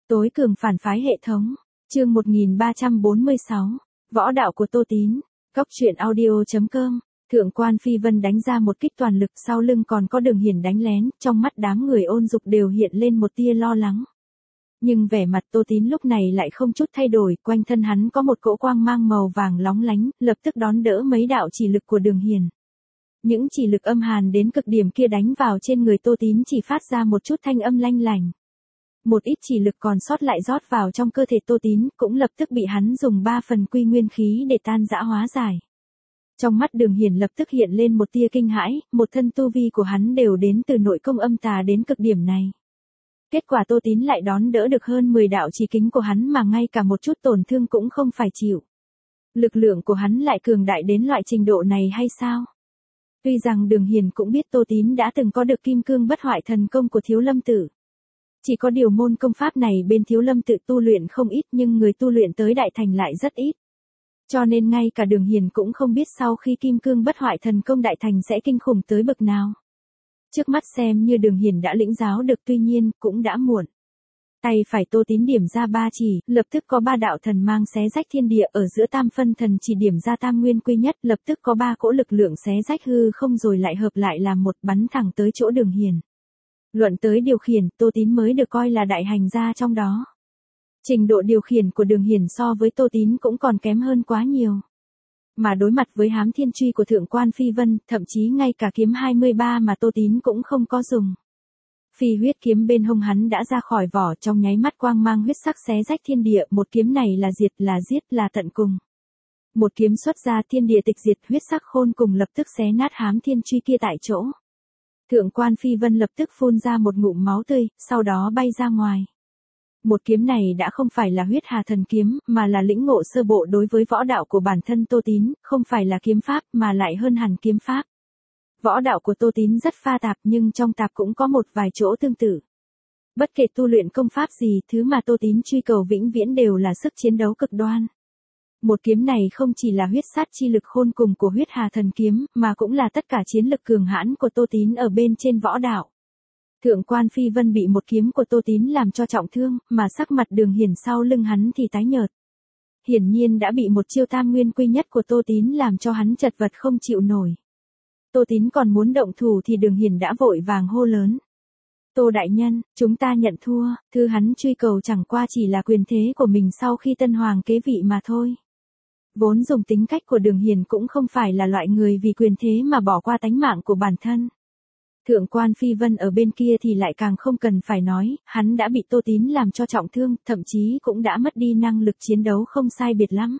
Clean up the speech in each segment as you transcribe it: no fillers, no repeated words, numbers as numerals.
Tối cường phản phái hệ thống. Chương 1346. Võ đạo của Tô Tín. Góc truyện audio.com. Thượng quan Phi Vân đánh ra một kích toàn lực, sau lưng còn có Đường Hiển đánh lén, trong mắt đám người Ôn Dục đều hiện lên một tia lo lắng. Nhưng vẻ mặt Tô Tín lúc này lại không chút thay đổi, quanh thân hắn có một cỗ quang mang màu vàng lóng lánh, lập tức đón đỡ mấy đạo chỉ lực của Đường Hiển. Những chỉ lực âm hàn đến cực điểm kia đánh vào trên người Tô Tín chỉ phát ra một chút thanh âm lanh lành. Một ít chỉ lực còn sót lại rót vào trong cơ thể Tô Tín, cũng lập tức bị hắn dùng 3 phần quy nguyên khí để tan rã hóa giải. Trong mắt Đường Hiển lập tức hiện lên một tia kinh hãi, một thân tu vi của hắn đều đến từ nội công âm tà đến cực điểm này. Kết quả Tô Tín lại đón đỡ được hơn 10 đạo chỉ kính của hắn mà ngay cả một chút tổn thương cũng không phải chịu. Lực lượng của hắn lại cường đại đến loại trình độ này hay sao? Tuy rằng Đường Hiển cũng biết Tô Tín đã từng có được kim cương bất hoại thần công của Thiếu Lâm Tự. Chỉ có điều môn công pháp này bên Thiếu Lâm Tự tu luyện không ít, nhưng người tu luyện tới đại thành lại rất ít. Cho nên ngay cả Đường Hiển cũng không biết sau khi kim cương bất hoại thần công đại thành sẽ kinh khủng tới bậc nào. Trước mắt xem như Đường Hiển đã lĩnh giáo được, tuy nhiên cũng đã muộn. Tay phải Tô Tín điểm ra 3 chỉ, lập tức có 3 đạo thần mang xé rách thiên địa, ở giữa tam phân thần chỉ điểm ra tam nguyên quy nhất, lập tức có 3 cỗ lực lượng xé rách hư không rồi lại hợp lại làm một, bắn thẳng tới chỗ Đường Hiển. Luận tới điều khiển, Tô Tín mới được coi là đại hành gia trong đó. Trình độ điều khiển của Đường Hiển so với Tô Tín cũng còn kém hơn quá nhiều. Mà đối mặt với Hám Thiên Truy của Thượng quan Phi Vân, thậm chí ngay cả kiếm 23 mà Tô Tín cũng không có dùng. Phi huyết kiếm bên hông hắn đã ra khỏi vỏ, trong nháy mắt quang mang huyết sắc xé rách thiên địa, một kiếm này là diệt, là giết, là tận cùng. Một kiếm xuất ra, thiên địa tịch diệt, huyết sắc khôn cùng lập tức xé nát Hám Thiên Truy kia tại chỗ. Thượng quan Phi Vân lập tức phun ra một ngụm máu tươi, sau đó bay ra ngoài. Một kiếm này đã không phải là huyết hà thần kiếm, mà là lĩnh ngộ sơ bộ đối với võ đạo của bản thân Tô Tín, không phải là kiếm pháp mà lại hơn hẳn kiếm pháp. Võ đạo của Tô Tín rất pha tạp, nhưng trong tạp cũng có một vài chỗ tương tự. Bất kể tu luyện công pháp gì, thứ mà Tô Tín truy cầu vĩnh viễn đều là sức chiến đấu cực đoan. Một kiếm này không chỉ là huyết sát chi lực khôn cùng của huyết hà thần kiếm, mà cũng là tất cả chiến lực cường hãn của Tô Tín ở bên trên võ đạo. Thượng quan Phi Vân bị một kiếm của Tô Tín làm cho trọng thương, mà sắc mặt Đường Hiển sau lưng hắn thì tái nhợt. Hiển nhiên đã bị một chiêu tam nguyên quy nhất của Tô Tín làm cho hắn chật vật không chịu nổi. Tô Tín còn muốn động thủ thì Đường Hiển đã vội vàng hô lớn. Tô đại nhân, chúng ta nhận thua, thứ hắn truy cầu chẳng qua chỉ là quyền thế của mình sau khi Tân Hoàng kế vị mà thôi. Vốn dùng tính cách của Đường Hiển cũng không phải là loại người vì quyền thế mà bỏ qua tánh mạng của bản thân. Thượng quan Phi Vân ở bên kia thì lại càng không cần phải nói, hắn đã bị Tô Tín làm cho trọng thương, thậm chí cũng đã mất đi năng lực chiến đấu không sai biệt lắm.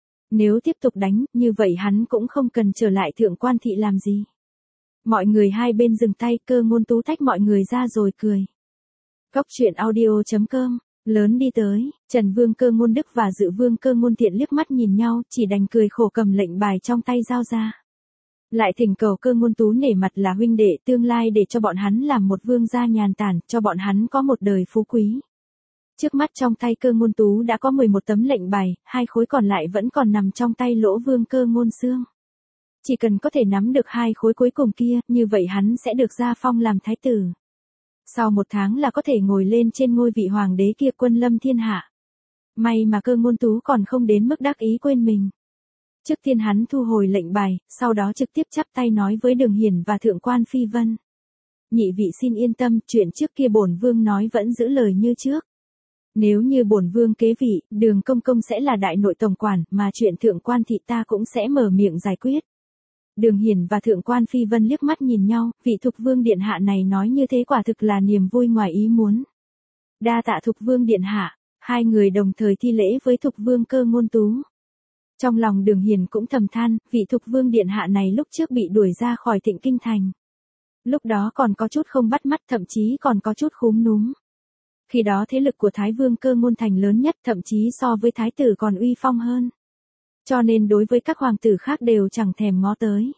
Nếu tiếp tục đánh, như vậy hắn cũng không cần trở lại Thượng quan thị làm gì. Mọi người hai bên dừng tay, Cơ Ngôn Tú tách mọi người ra rồi cười. Góc truyện audio.com. Lớn đi tới, Trần Vương Cơ Ngôn Đức và Dự Vương Cơ Ngôn Tiện liếc mắt nhìn nhau, chỉ đành cười khổ cầm lệnh bài trong tay giao ra. Lại thỉnh cầu Cơ Ngôn Tú nể mặt là huynh đệ tương lai để cho bọn hắn làm một vương gia nhàn tản, cho bọn hắn có một đời phú quý. Trước mắt trong tay Cơ Ngôn Tú đã có 11 tấm lệnh bài, 2 khối còn lại vẫn còn nằm trong tay Lỗ Vương Cơ Ngôn Xương. Chỉ cần có thể nắm được 2 khối cuối cùng kia, như vậy hắn sẽ được gia phong làm thái tử. Sau 1 tháng là có thể ngồi lên trên ngôi vị hoàng đế kia, quân lâm thiên hạ. May mà Cơ Ngôn Tú còn không đến mức đắc ý quên mình. Trước tiên hắn thu hồi lệnh bài, sau đó trực tiếp chắp tay nói với Đường Hiển và Thượng quan Phi Vân. Nhị vị xin yên tâm, chuyện trước kia bổn vương nói vẫn giữ lời như trước. Nếu như bổn vương kế vị, Đường công công sẽ là đại nội tổng quản, mà chuyện Thượng quan thị ta cũng sẽ mở miệng giải quyết. Đường Hiển và Thượng quan Phi Vân liếc mắt nhìn nhau, vị Thục Vương điện hạ này nói như thế quả thực là niềm vui ngoài ý muốn. Đa tạ Thục Vương điện hạ, hai người đồng thời thi lễ với Thục Vương Cơ Ngôn Tú. Trong lòng Đường Hiển cũng thầm than, vị Thục Vương điện hạ này lúc trước bị đuổi ra khỏi Thịnh Kinh thành. Lúc đó còn có chút không bắt mắt, thậm chí còn có chút khúm núm. Khi đó thế lực của Thái Vương Cơ Ngôn thành lớn nhất, thậm chí so với thái tử còn uy phong hơn. Cho nên đối với các hoàng tử khác đều chẳng thèm ngó tới.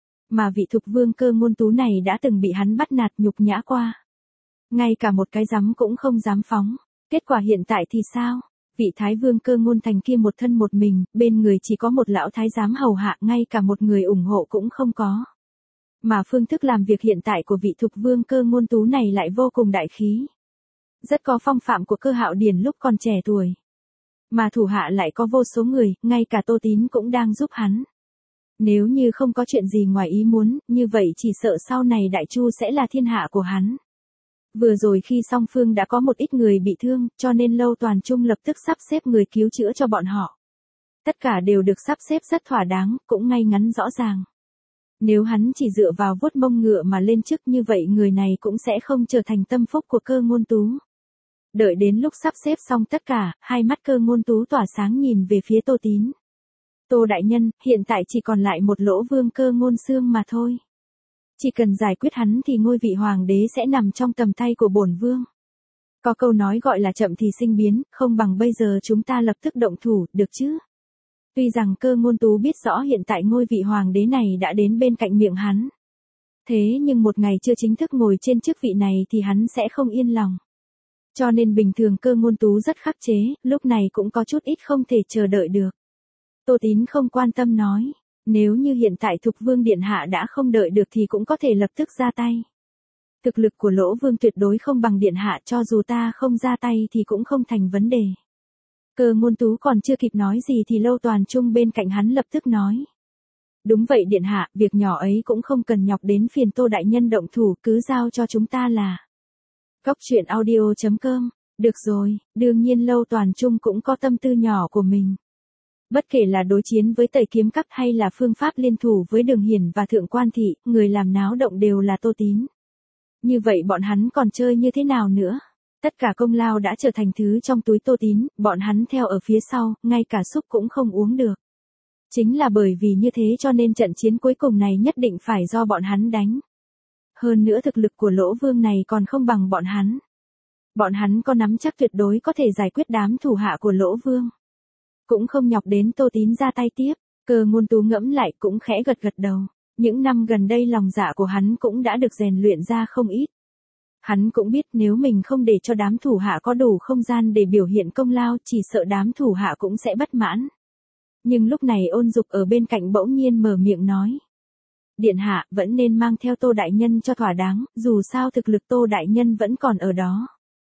Mà vị Thục Vương Cơ Ngôn Tú này đã từng bị hắn bắt nạt nhục nhã qua. Ngay cả một cái giấm cũng không dám phóng. Kết quả hiện tại thì sao? Vị Thái Vương Cơ Ngôn thành kia một thân một mình, bên người chỉ có một lão thái giám hầu hạ, ngay cả một người ủng hộ cũng không có. Mà phương thức làm việc hiện tại của vị Thục Vương Cơ Ngôn Tú này lại vô cùng đại khí. rất có phong phạm của Cơ Hạo Điền lúc còn trẻ tuổi. Mà thủ hạ lại có vô số người, ngay cả Tô Tín cũng đang giúp hắn. Nếu như không có chuyện gì ngoài ý muốn, như vậy chỉ sợ sau này Đại Chu sẽ là thiên hạ của hắn. Vừa rồi khi song phương đã có một ít người bị thương, cho nên Lâu Toàn Trung lập tức sắp xếp người cứu chữa cho bọn họ. Tất cả đều được sắp xếp rất thỏa đáng, cũng ngay ngắn rõ ràng. Nếu hắn chỉ dựa vào vuốt mông ngựa mà lên chức như vậy người này cũng sẽ không trở thành tâm phúc của Cơ Ngôn Tú. Đợi đến lúc sắp xếp xong tất cả, hai mắt Cơ Ngôn Tú tỏa sáng nhìn về phía Tô Tín. Tô đại nhân, hiện tại chỉ còn lại một Lỗ Vương Cơ Ngôn Xương mà thôi. Chỉ cần giải quyết hắn thì ngôi vị hoàng đế sẽ nằm trong tầm tay của bổn vương. Có câu nói gọi là chậm thì sinh biến, không bằng bây giờ chúng ta lập tức động thủ, được chứ? Tuy rằng Cơ Ngôn Tú biết rõ hiện tại ngôi vị hoàng đế này đã đến bên cạnh miệng hắn. Thế nhưng một ngày chưa chính thức ngồi trên chức vị này thì hắn sẽ không yên lòng. Cho nên bình thường Cơ Ngôn Tú rất khắc chế, lúc này cũng có chút ít không thể chờ đợi được. Tô Tín không quan tâm nói, nếu như hiện tại Thục Vương Điện Hạ đã không đợi được thì cũng có thể lập tức ra tay. Thực lực của Lỗ Vương tuyệt đối không bằng Điện Hạ, cho dù ta không ra tay thì cũng không thành vấn đề. Cơ Ngôn Tú còn chưa kịp nói gì thì Lâu Toàn Trung bên cạnh hắn lập tức nói. Đúng vậy Điện Hạ, việc nhỏ ấy cũng không cần nhọc đến phiền Tô đại nhân động thủ, cứ giao cho chúng ta là. Góc truyện audio.com, được rồi, đương nhiên Lâu Toàn Trung cũng có tâm tư nhỏ của mình. Bất kể là đối chiến với Tẩy Kiếm Các hay là phương pháp liên thủ với Đường Hiển và Thượng Quan Thị, người làm náo động đều là Tô Tín. Như vậy bọn hắn còn chơi như thế nào nữa? Tất cả công lao đã trở thành thứ trong túi Tô Tín, bọn hắn theo ở phía sau, ngay cả súp cũng không uống được. Chính là bởi vì như thế cho nên trận chiến cuối cùng này nhất định phải do bọn hắn đánh. Hơn nữa thực lực của Lỗ Vương này còn không bằng bọn hắn. Bọn hắn có nắm chắc tuyệt đối có thể giải quyết đám thủ hạ của Lỗ Vương. Cũng không nhọc đến Tô Tín ra tay tiếp, Cơ Ngôn Tú ngẫm lại cũng khẽ gật gật đầu. Những năm gần đây lòng dạ của hắn cũng đã được rèn luyện ra không ít. Hắn cũng biết nếu mình không để cho đám thủ hạ có đủ không gian để biểu hiện công lao chỉ sợ đám thủ hạ cũng sẽ bất mãn. Nhưng lúc này Ôn Dục ở bên cạnh bỗng nhiên mở miệng nói. Điện hạ vẫn nên mang theo Tô đại nhân cho thỏa đáng, dù sao thực lực Tô đại nhân vẫn còn ở đó.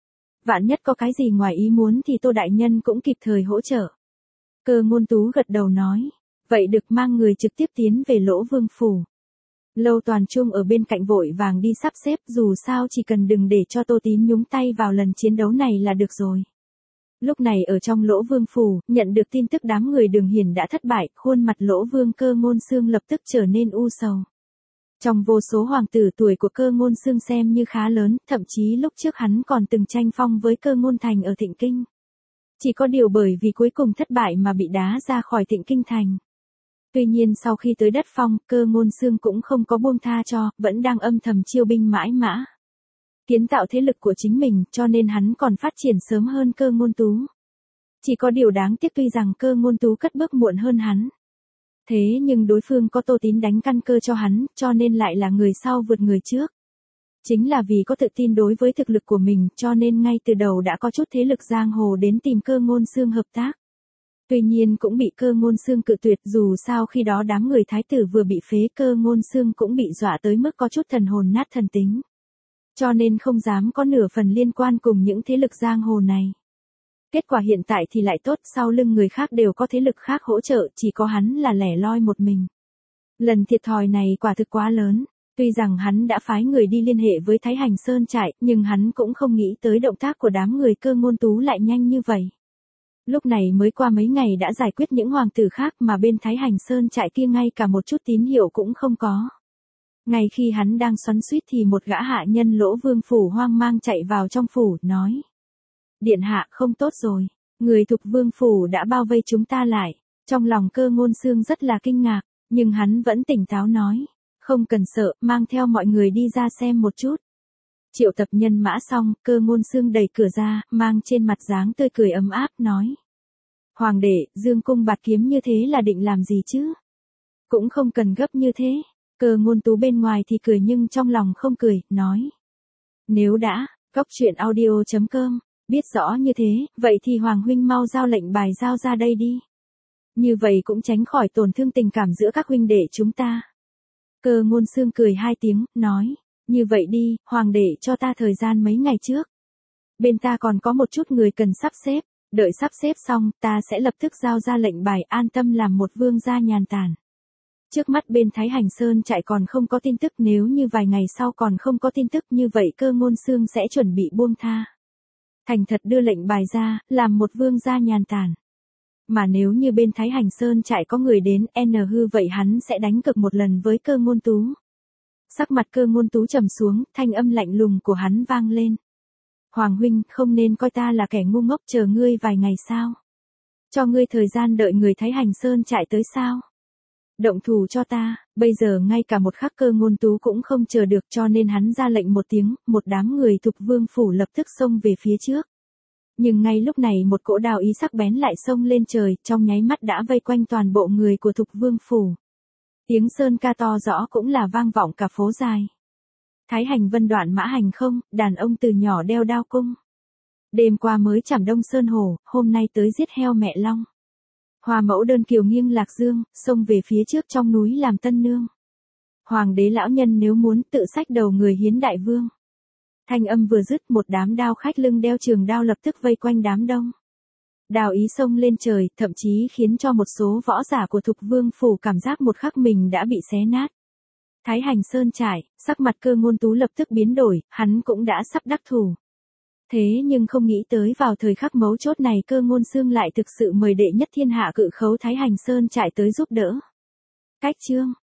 Vạn nhất có cái gì ngoài ý muốn thì Tô đại nhân cũng kịp thời hỗ trợ. Cơ Ngôn Tú gật đầu nói. Vậy được, mang người trực tiếp tiến về Lỗ Vương phủ. Lâu Toàn Trung ở bên cạnh vội vàng đi sắp xếp, dù sao chỉ cần đừng để cho Tô Tín nhúng tay vào lần chiến đấu này là được rồi. Lúc này ở trong Lỗ Vương phủ, nhận được tin tức đám người Đường Hiển đã thất bại, khuôn mặt Lỗ Vương Cơ Ngôn Xương lập tức trở nên u sầu. Trong vô số hoàng tử tuổi của Cơ Ngôn Xương xem như khá lớn, thậm chí lúc trước hắn còn từng tranh phong với Cơ Ngôn Thành ở Thịnh Kinh. Chỉ có điều bởi vì cuối cùng thất bại mà bị đá ra khỏi Thịnh Kinh thành. Tuy nhiên sau khi tới đất phong, Cơ Ngôn Xương cũng không có buông tha cho, vẫn đang âm thầm chiêu binh mãi mã. Kiến tạo thế lực của chính mình, cho nên hắn còn phát triển sớm hơn Cơ Ngôn Tú. Chỉ có điều đáng tiếc tuy rằng Cơ Ngôn Tú cất bước muộn hơn hắn. Thế nhưng đối phương có Tô Tín đánh căn cơ cho hắn, cho nên lại là người sau vượt người trước. Chính là vì có tự tin đối với thực lực của mình, cho nên ngay từ đầu đã có chút thế lực giang hồ đến tìm Cơ Ngôn Xương hợp tác. Tuy nhiên cũng bị Cơ Ngôn Xương cự tuyệt, dù sao khi đó đám người thái tử vừa bị phế, Cơ Ngôn Xương cũng bị dọa tới mức có chút thần hồn nát thần tính. Cho nên không dám có nửa phần liên quan cùng những thế lực giang hồ này. Kết quả hiện tại thì lại tốt, sau lưng người khác đều có thế lực khác hỗ trợ, chỉ có hắn là lẻ loi một mình. Lần thiệt thòi này quả thực quá lớn. Tuy rằng hắn đã phái người đi liên hệ với Thái Hành Sơn trại, nhưng hắn cũng không nghĩ tới động tác của đám người Cơ Ngôn Tú lại nhanh như vậy. Lúc này mới qua mấy ngày đã giải quyết những hoàng tử khác mà bên Thái Hành Sơn trại kia ngay cả một chút tín hiệu cũng không có. Ngay khi hắn đang xoắn xuýt thì một gã hạ nhân Lỗ Vương phủ hoang mang chạy vào trong phủ, nói. Điện hạ, không tốt rồi, người Thục Vương phủ đã bao vây chúng ta lại. Trong lòng Cơ Ngôn Xương rất là kinh ngạc, nhưng hắn vẫn tỉnh táo nói. Không cần sợ, mang theo mọi người đi ra xem một chút. Triệu tập nhân mã xong, Cơ Ngôn Xương đẩy cửa ra, mang trên mặt dáng tươi cười ấm áp, nói. Hoàng đệ, dương cung bạt kiếm như thế là định làm gì chứ? Cũng không cần gấp như thế. Cơ Ngôn Tú bên ngoài thì cười nhưng trong lòng không cười, nói. Nếu đã, góc truyện audio.com, biết rõ như thế, vậy thì Hoàng huynh mau giao lệnh bài giao ra đây đi. Như vậy cũng tránh khỏi tổn thương tình cảm giữa các huynh đệ chúng ta. Cơ Ngôn Xương cười hai tiếng, nói, như vậy đi, hoàng đệ cho ta thời gian mấy ngày trước. Bên ta còn có một chút người cần sắp xếp, đợi sắp xếp xong, ta sẽ lập tức giao ra lệnh bài an tâm làm một vương gia nhàn tản. Trước mắt bên Thái Hành Sơn trại còn không có tin tức, nếu như vài ngày sau còn không có tin tức như vậy Cơ Ngôn Xương sẽ chuẩn bị buông tha. Thành thật đưa lệnh bài ra, làm một vương gia nhàn tản. Mà nếu như bên Thái Hành Sơn trại có người đến hư vậy hắn sẽ đánh cược một lần với Cơ Ngôn Tú. Sắc mặt Cơ Ngôn Tú trầm xuống, thanh âm lạnh lùng của hắn vang lên. Hoàng huynh, không nên coi ta là kẻ ngu ngốc, chờ ngươi vài ngày sao? Cho ngươi thời gian đợi người Thái Hành Sơn trại tới sao? Động thủ cho ta, bây giờ ngay cả một khắc Cơ Ngôn Tú cũng không chờ được, cho nên hắn ra lệnh một tiếng, một đám người Thục Vương phủ lập tức xông về phía trước. Nhưng ngay lúc này một cỗ đao ý sắc bén lại xông lên trời, trong nháy mắt đã vây quanh toàn bộ người của Thục Vương phủ. Tiếng sơn ca to rõ cũng là vang vọng cả phố dài. Thái Hành Vân Đoạn Mã Hành không, đàn ông từ nhỏ đeo đao cung. Đêm qua mới chảm Đông Sơn Hổ, hôm nay tới giết heo mẹ long. Hoa mẫu đơn kiều nghiêng Lạc Dương, xông về phía trước trong núi làm tân nương. Hoàng đế lão nhân nếu muốn tự xách đầu người hiến đại vương. Thanh âm vừa dứt, một đám đao khách lưng đeo trường đao lập tức vây quanh đám đông. Đao ý xông lên trời, thậm chí khiến cho một số võ giả của Thục Vương phủ cảm giác một khắc mình đã bị xé nát. Thái Hành Sơn trại, sắc mặt Cơ Ngôn Tú lập tức biến đổi, hắn cũng đã sắp đắc thủ. Thế nhưng không nghĩ tới vào thời khắc mấu chốt này Cơ Ngôn Xương lại thực sự mời đệ nhất thiên hạ cự khấu Thái Hành Sơn trại tới giúp đỡ. Cách chương